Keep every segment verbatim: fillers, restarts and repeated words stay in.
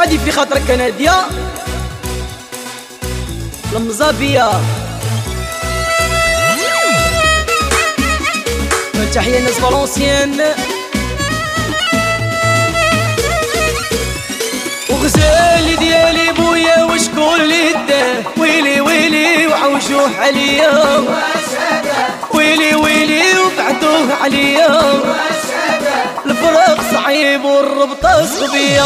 هادي في خاطرك نادية المزابية. تحية الناس فالونسيان وغزالي ديالي بويا وشكون اللي داه. ويلي ويلي وعوجوه عليا، ويلي ويلي وبعدوه عليا. الفراق صعيب والربطة صغبية.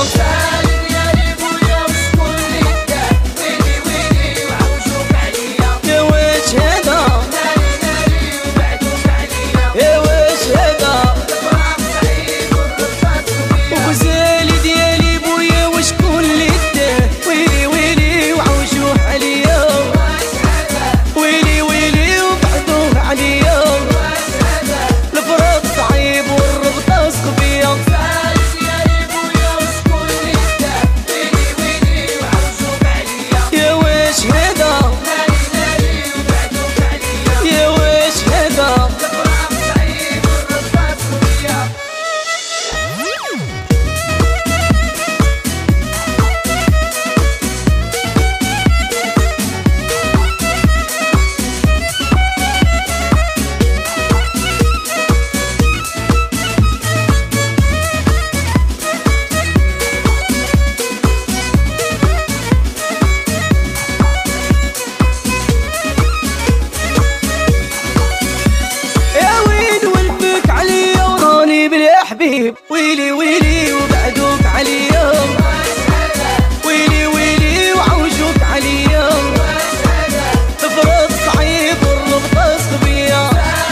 ويلي ويلي وبعدوك عليا، ويلي ويلي وعوجوك عليا. الفراق صعيب والربطة صبية.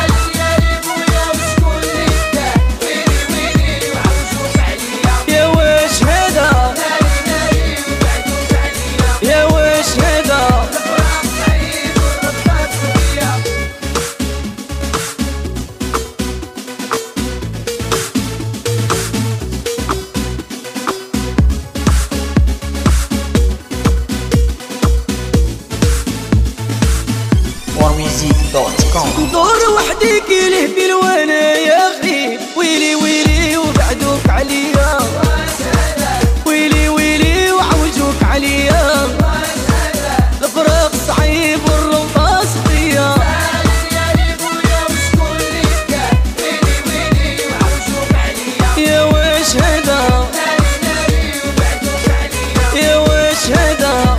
يا واش هذا يا واش هذا دور وحدك له بالوانا يا غريب. ويلي ويلي وبعدوك عليا، ويلي ويلي وعوجوك عليا. الفراق صعيب والربطة صغية. يا واش هذا يا واش هذا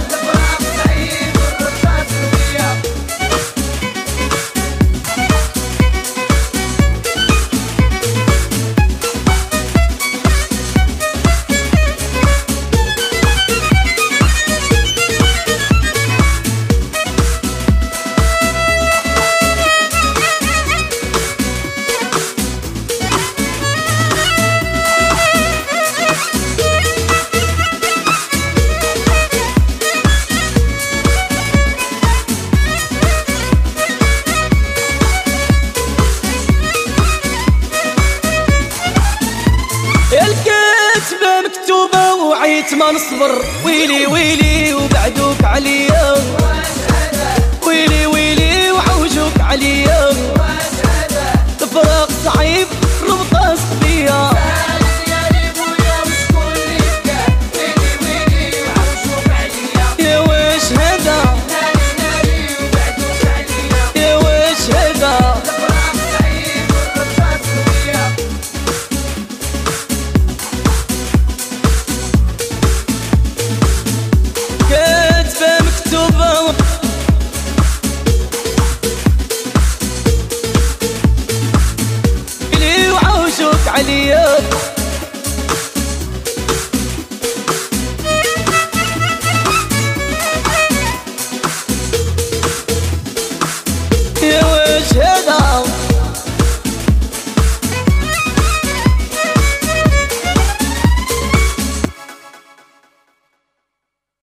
الكاتبة مكتوبة وعيت ما نصبر. ويلي ويلي وبعدوك عليا، ويلي ويلي وعوجوك عليا. الفراق صعيب ربطة صبية. يا واش هذا يا واش هذا كاتبة مكتوبة اللي وعوجوك عليا.